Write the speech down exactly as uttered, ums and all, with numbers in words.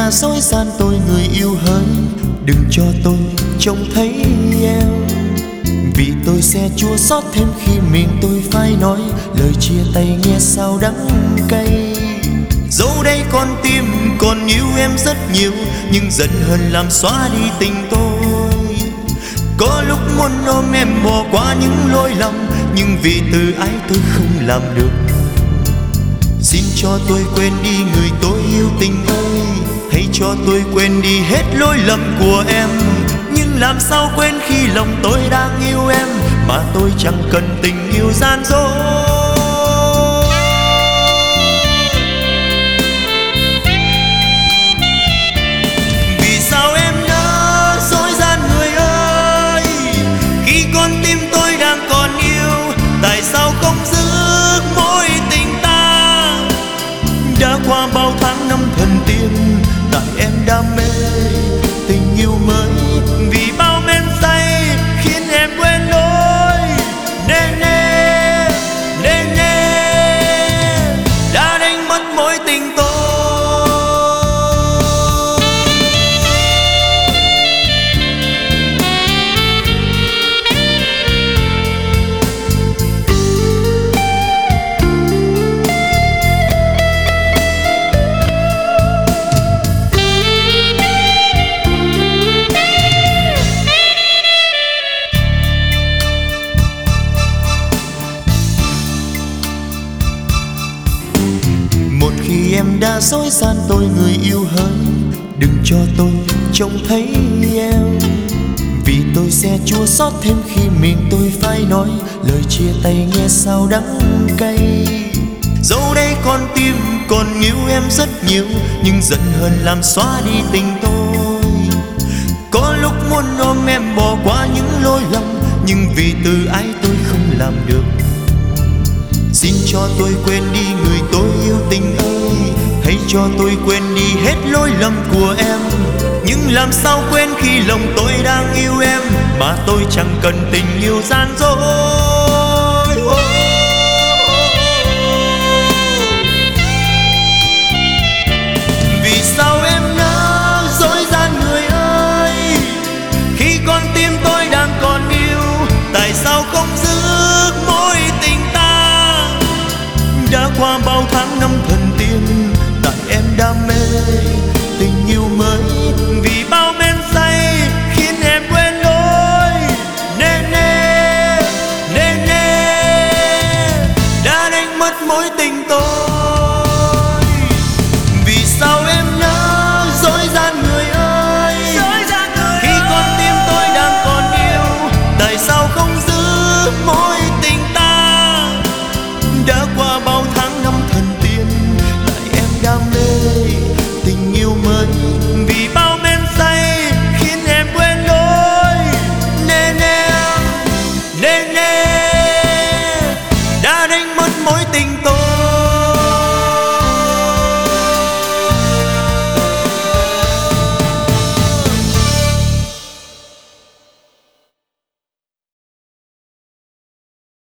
đã dối gian tôi người yêu hỡi, đừng cho tôi trông thấy em. Vì tôi sẽ chua xót thêm khi mình tôi phải nói lời chia tay nghe sao đắng cay. Dẫu đây con tim còn yêu em rất nhiều, nhưng giận hờn làm xóa đi tình tôi. Có lúc muốn ôm em bỏ qua những lỗi lầm, nhưng vì từ ái tôi không làm được. Xin cho tôi quên đi người tôi yêu tình ơi, hãy cho tôi quên đi hết lỗi lầm của em. Nhưng làm sao quên khi lòng tôi đang yêu em, mà tôi chẳng cần tình yêu gian dối. Vì sao em nỡ dối gian người ơi, khi con tim tôi đang còn yêu, tại sao không giữ mối tình ta. Đã qua bao tháng năm thần tiên, tại em đam mê tình yêu mới. Vì bao men say khiến em quên lối, nên em, nên em đã đánh mất mối tình tôi. Khi em đã dối gian tôi người yêu hỡi, đừng cho tôi trông thấy em. Vì tôi sẽ chua xót thêm khi miệng tôi phải nói lời chia tay nghe sao đắng cay. Dẫu đây con tim còn yêu em rất nhiều, nhưng giận hờn làm xóa đi tình tôi. Có lúc muốn ôm em bỏ qua những lỗi lầm, nhưng vì từ ái tôi không làm được. Xin cho tôi quên đi người tôi yêu tình ơi, hãy cho tôi quên đi hết lỗi lầm của em. Nhưng làm sao quên khi lòng tôi đang yêu em, mà tôi chẳng cần tình yêu gian dối. Oh, oh, oh. Vì sao em nỡ dối gian người ơi, khi con tim tôi đang còn yêu, tại sao không giữ mối tình ta. Đã qua bao tháng năm thần tiên, tại em đam mê tình yêu mới. Vì bao men say